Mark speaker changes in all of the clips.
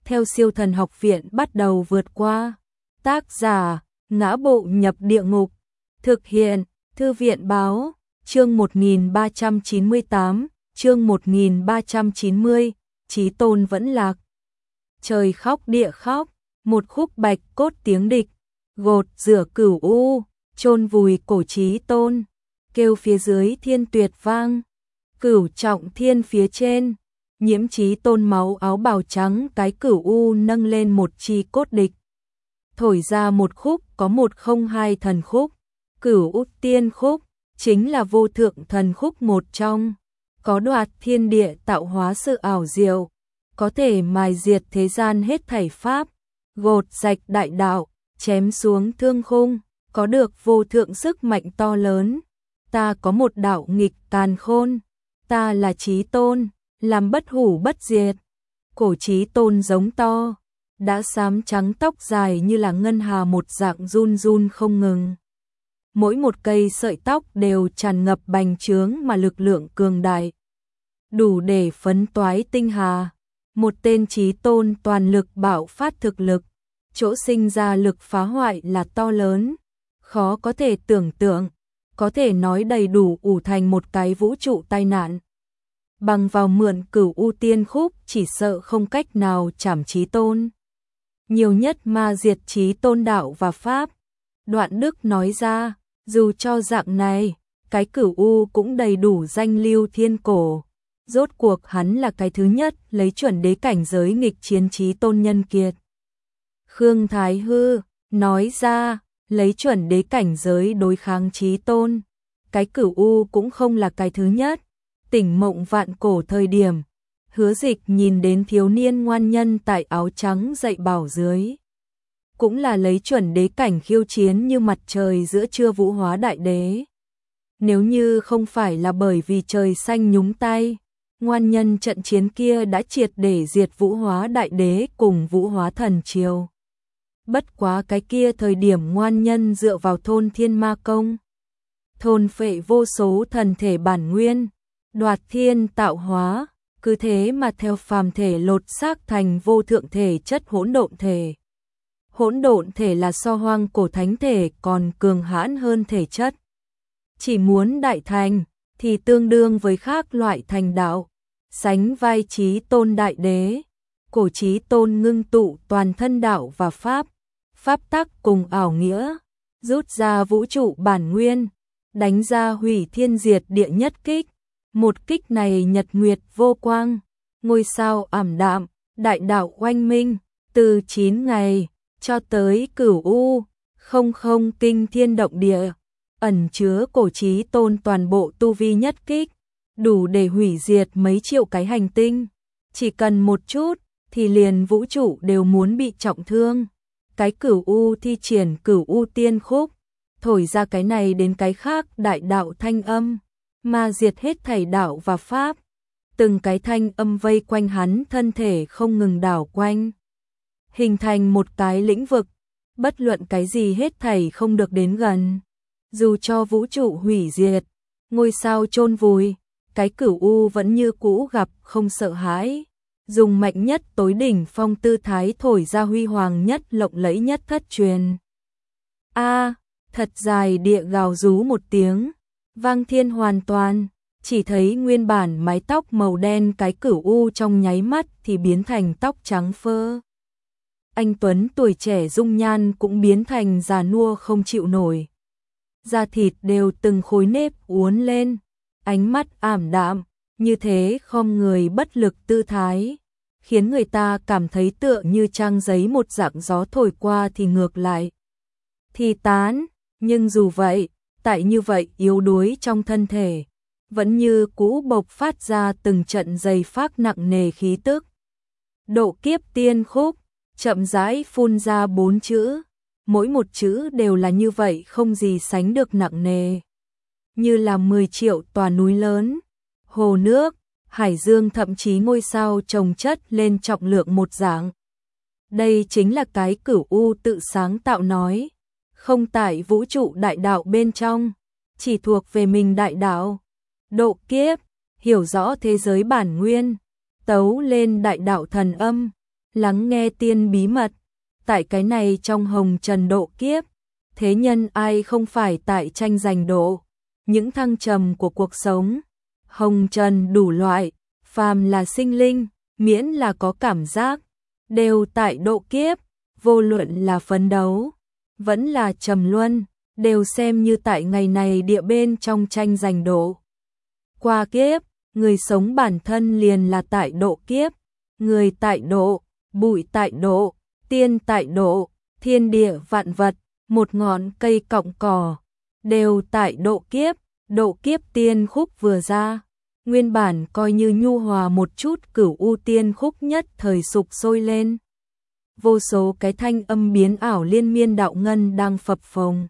Speaker 1: theo Siêu Thần Học Viện bắt đầu vượt qua. Tác giả: Ngã Bộ Nhập Địa Ngục. Thực hiện: Thư viện báo. Chương 1398, chương 1390, Chí Tôn vẫn lạc. Trời khóc địa khóc, một khúc bạch cốt tiếng địch, gột rửa cửu u, chôn vùi cổ Chí Tôn, kêu phía dưới thiên tuyệt vang, cửu trọng thiên phía trên, nhiễm Chí Tôn máu áo bào trắng cái cửu u nâng lên một chi cốt địch. Thổi ra một khúc có 102 thần khúc, cửu u tiên khúc, chính là vô thượng thần khúc một trong, có đoạt thiên địa tạo hóa sự ảo diệu, có thể mài diệt thế gian hết thảy pháp, gột rạch đại đạo, chém xuống thương khung, có được vô thượng sức mạnh to lớn. Ta có một đạo nghịch càn khôn, ta là Chí Tôn, làm bất hủ bất diệt. Cổ Chí Tôn giống to, đã xám trắng tóc dài như là ngân hà một dạng run run không ngừng. Mỗi một cây sợi tóc đều tràn ngập bành trướng mà lực lượng cường đại, đủ để phấn toái tinh hà. Một tên Chí Tôn toàn lực bạo phát thực lực, chỗ sinh ra lực phá hoại là to lớn, khó có thể tưởng tượng, có thể nói đầy đủ ủ thành một cái vũ trụ tai nạn. Bằng vào mượn cửu u tiên khúc chỉ sợ không cách nào chảm Chí Tôn. Nhiều nhất ma diệt Chí Tôn đạo và pháp. Đoạn Đức nói ra, dù cho dạng này, cái cửu u cũng đầy đủ danh lưu thiên cổ. Rốt cuộc hắn là cái thứ nhất lấy chuẩn đế cảnh giới nghịch chiến Chí Tôn nhân kiệt. Khương Thái Hư nói ra, lấy chuẩn đế cảnh giới đối kháng Chí Tôn. Cái cửu u cũng không là cái thứ nhất. Tỉnh mộng vạn cổ thời điểm, Hứa Dịch nhìn đến thiếu niên ngoan nhân tại áo trắng dạy bảo dưới. Cũng là lấy chuẩn đế cảnh khiêu chiến như mặt trời giữa trưa vũ hóa đại đế. Nếu như không phải là bởi vì trời xanh nhúng tay, ngoan nhân trận chiến kia đã triệt để diệt vũ hóa đại đế cùng vũ hóa thần triều. Bất quá cái kia thời điểm ngoan nhân dựa vào thôn thiên ma công, thôn phệ vô số thần thể bản nguyên, đoạt thiên tạo hóa, cứ thế mà theo phàm thể lột xác thành vô thượng thể chất hỗn độn thể. Hỗn độn thể là so hoang cổ thánh thể còn cường hãn hơn thể chất. Chỉ muốn đại thành thì tương đương với khác loại thành đạo, sánh vai Chí Tôn đại đế. Cổ Chí Tôn ngưng tụ toàn thân đạo và pháp, pháp tắc cùng ảo nghĩa, rút ra vũ trụ bản nguyên, đánh ra hủy thiên diệt địa nhất kích. Một kích này nhật nguyệt vô quang, ngôi sao ảm đạm, đại đạo oanh minh, từ 9 ngày cho tới cửu u, không không kinh thiên động địa, ẩn chứa cổ Chí Tôn toàn bộ tu vi nhất kích, đủ để hủy diệt mấy triệu cái hành tinh. Chỉ cần một chút thì liền vũ trụ đều muốn bị trọng thương. Cái cửu u thi triển cửu u tiên khúc, thổi ra cái này đến cái khác đại đạo thanh âm, mà diệt hết thảy đạo và pháp. Từng cái thanh âm vây quanh hắn thân thể không ngừng đảo quanh, hình thành một cái lĩnh vực, bất luận cái gì hết thảy không được đến gần. Dù cho vũ trụ hủy diệt, ngôi sao chôn vùi, cái cửu u vẫn như cũ gặp không sợ hãi, dùng mạnh nhất tối đỉnh phong tư thái thổi ra huy hoàng nhất lộng lẫy nhất thất truyền. A, thật dài địa gào rú một tiếng, vang thiên hoàn toàn, chỉ thấy nguyên bản mái tóc màu đen cái cửu u trong nháy mắt thì biến thành tóc trắng phơ. Anh Tuấn tuổi trẻ dung nhan cũng biến thành già nua không chịu nổi. Da thịt đều từng khối nếp uốn lên, ánh mắt ảm đạm, như thế khom người bất lực tư thái, khiến người ta cảm thấy tựa như trang giấy một dạng gió thổi qua thì ngược lại thì tán. Nhưng dù vậy, tại như vậy yếu đuối trong thân thể, vẫn như cũ bộc phát ra từng trận dày phác nặng nề khí tức. Độ kiếp tiên khúc, chậm rãi phun ra 4 chữ, mỗi một chữ đều là như vậy không gì sánh được nặng nề. Như là 10 triệu tòa núi lớn, hồ nước, hải dương thậm chí ngôi sao chồng chất lên trọng lượng một dạng. Đây chính là cái cửu u tự sáng tạo nói, không tại vũ trụ đại đạo bên trong, chỉ thuộc về mình đại đạo. Độ kiếp, hiểu rõ thế giới bản nguyên, tấu lên đại đạo thần âm, lắng nghe tiên bí mật, tại cái này trong hồng trần độ kiếp, thế nhân ai không phải tại tranh giành độ, những thăng trầm của cuộc sống, hồng trần đủ loại, phàm là sinh linh, miễn là có cảm giác, đều tại độ kiếp, vô luận là phấn đấu, vẫn là trầm luân, đều xem như tại ngày này địa bên trong tranh giành độ. Qua kiếp, người sống bản thân liền là tại độ kiếp, người tại độ, bụi tại độ, tiên tại độ, thiên địa vạn vật, một ngọn cây cọng cỏ, đều tại độ kiếp tiên khúc vừa ra. Nguyên bản coi như nhu hòa một chút cửu u tiên khúc nhất thời sục sôi lên. Vô số cái thanh âm biến ảo liên miên đạo ngân đang phập phồng,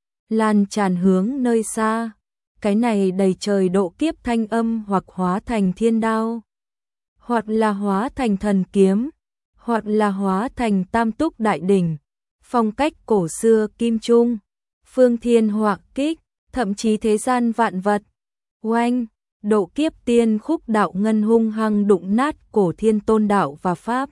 Speaker 1: lan tràn hướng nơi xa. Cái này đầy trời độ kiếp thanh âm hoặc hóa thành thiên đao, hoặc là hóa thành thần kiếm, hoặc là hóa thành tam túc đại đỉnh, phong cách cổ xưa kim trung, phương thiên họa kích, thậm chí thế gian vạn vật. Oanh, độ kiếp tiên khúc đạo ngân hung hăng đụng nát cổ thiên tôn đạo và pháp.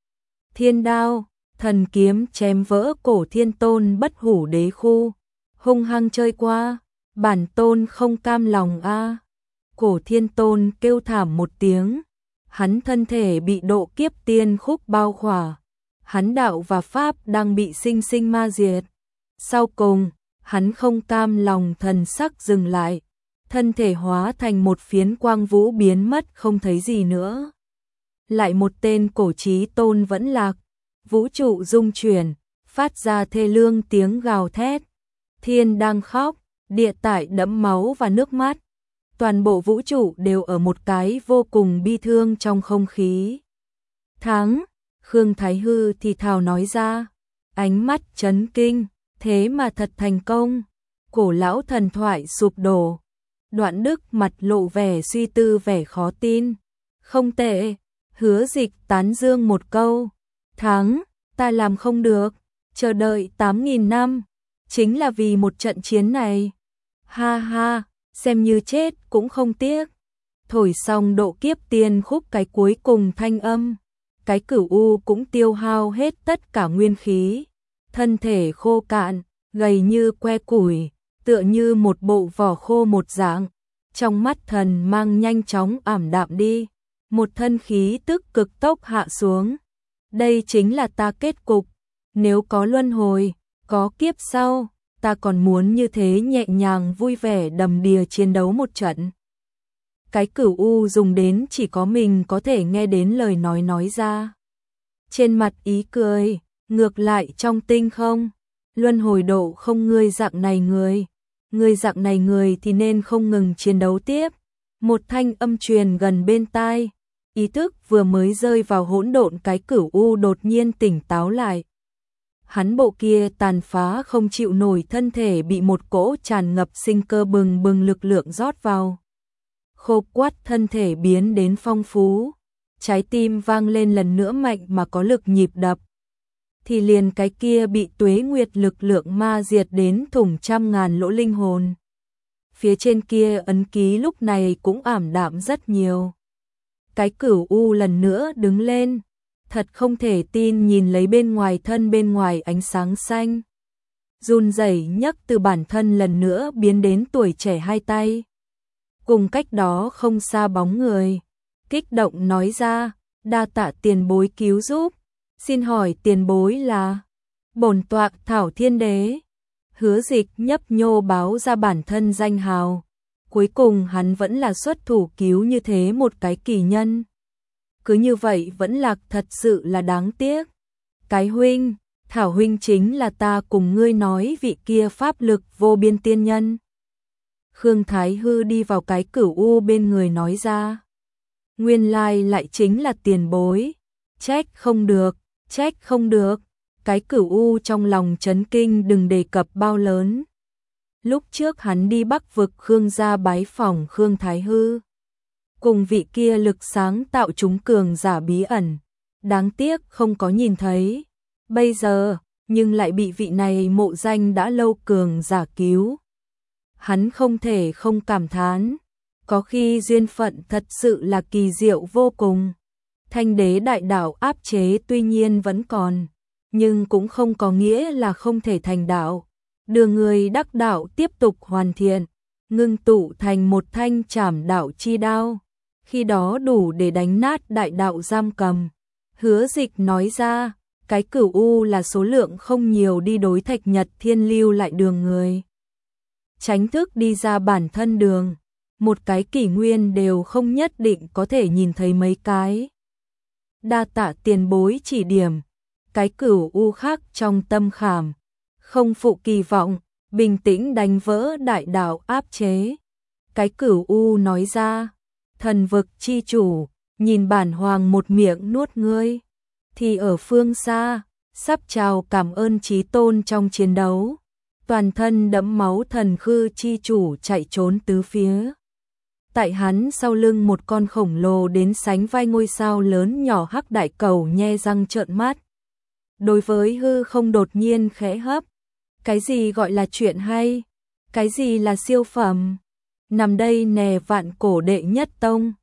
Speaker 1: Thiên đao, thần kiếm chém vỡ cổ thiên tôn bất hủ đế khu, hung hăng chơi qua, bản tôn không cam lòng a. Cổ thiên tôn kêu thảm một tiếng, hắn thân thể bị độ kiếp tiên khúc bao khỏa, hắn đạo và pháp đang bị sinh sinh ma diệt. Sau cùng, hắn không cam lòng thần sắc dừng lại, thân thể hóa thành một phiến quang vũ biến mất không thấy gì nữa. Lại một tên cổ chí tôn vẫn lạc, vũ trụ rung chuyển, phát ra thê lương tiếng gào thét. Thiên đang khóc, địa tại đẫm máu và nước mắt. Toàn bộ vũ trụ đều ở một cái vô cùng bi thương trong không khí. Thắng, Khương Thái Hư thì thào nói ra, ánh mắt chấn kinh, thế mà thật thành công. Cổ lão thần thoại sụp đổ. Đoạn Đức mặt lộ vẻ suy tư vẻ khó tin. Không tệ, Hứa Dịch tán dương một câu. Thắng, ta làm không được, chờ đợi 8.000 năm, chính là vì một trận chiến này. Ha ha, xem như chết cũng không tiếc. Thổi xong độ kiếp tiên khúc cái cuối cùng thanh âm, cái cửu u cũng tiêu hao hết tất cả nguyên khí. Thân thể khô cạn, gầy như que củi, tựa như một bộ vỏ khô một dạng. Trong mắt thần mang nhanh chóng ảm đạm đi, một thân khí tức cực tốc hạ xuống. Đây chính là ta kết cục, nếu có luân hồi, có kiếp sau, ta còn muốn như thế nhẹ nhàng vui vẻ đầm đìa chiến đấu một trận. Cái cửu u dùng đến chỉ có mình có thể nghe đến lời nói ra. Trên mặt ý cười, ngược lại trong tinh không, luân hồi độ không ngươi dạng này người dạng này người thì nên không ngừng chiến đấu tiếp. Một thanh âm truyền gần bên tai, ý thức vừa mới rơi vào hỗn độn cái cửu u đột nhiên tỉnh táo lại. Hắn bộ kia tàn phá không chịu nổi thân thể bị một cỗ tràn ngập sinh cơ bừng bừng lực lượng rót vào. Khô quắt thân thể biến đến phong phú, trái tim vang lên lần nữa mạnh mà có lực nhịp đập. Thì liền cái kia bị tuế nguyệt lực lượng ma diệt đến thủng trăm ngàn lỗ linh hồn. Phía trên kia ấn ký lúc này cũng ảm đạm rất nhiều. Cái cửu u lần nữa đứng lên, thật không thể tin nhìn lấy bên ngoài ánh sáng xanh. Run rẩy nhấc từ bản thân lần nữa biến đến tuổi trẻ hai tay. Cùng cách đó không xa bóng người, kích động nói ra, đa tạ tiền bối cứu giúp, xin hỏi tiền bối là bổn tọa Thảo Thiên Đế. Hứa Dịch nhấp nhô báo ra bản thân danh hào, cuối cùng hắn vẫn là xuất thủ cứu như thế một cái kỳ nhân. Cứ như vậy vẫn lạc thật sự là đáng tiếc. Cái huynh, Thảo huynh chính là ta cùng ngươi nói vị kia pháp lực vô biên tiên nhân. Khương Thái Hư đi vào cái cửu u bên người nói ra. Nguyên lai lại chính là tiền bối. Trách không được. Cái cửu u trong lòng chấn kinh đừng đề cập bao lớn. Lúc trước hắn đi Bắc vực Khương gia bái phỏng Khương Thái Hư. Cùng vị kia lực sáng tạo chúng cường giả bí ẩn. Đáng tiếc không có nhìn thấy. Bây giờ, nhưng lại bị vị này mộ danh đã lâu cường giả cứu. Hắn không thể không cảm thán. Có khi duyên phận thật sự là kỳ diệu vô cùng. Thanh đế đại đạo áp chế tuy nhiên vẫn còn, nhưng cũng không có nghĩa là không thể thành đạo. Đưa người đắc đạo tiếp tục hoàn thiện, ngưng tụ thành một thanh trảm đạo chi đao, khi đó đủ để đánh nát đại đạo giam cầm. Hứa Dịch nói ra, cái Cửu U là số lượng không nhiều đi đối Thạch Nhật Thiên lưu lại đường người. Tránh thức đi ra bản thân đường, một cái kỷ nguyên đều không nhất định có thể nhìn thấy mấy cái. Đa tạ tiền bối chỉ điểm, cái Cửu U khác trong tâm khảm, không phụ kỳ vọng, bình tĩnh đánh vỡ đại đạo áp chế. Cái Cửu U nói ra, thần vực chi chủ, nhìn bản hoàng một miệng nuốt ngươi, thì ở phương xa, sắp chào cảm ơn chí tôn trong chiến đấu. Toàn thân đẫm máu thần khư chi chủ chạy trốn tứ phía. Tại hắn sau lưng một con khổng lồ đến sánh vai ngôi sao lớn nhỏ hắc đại cầu nhe răng trợn mắt. Đối với hư không đột nhiên khẽ hấp. Cái gì gọi là chuyện hay? Cái gì là siêu phẩm? Nằm đây nè vạn cổ đệ nhất tông.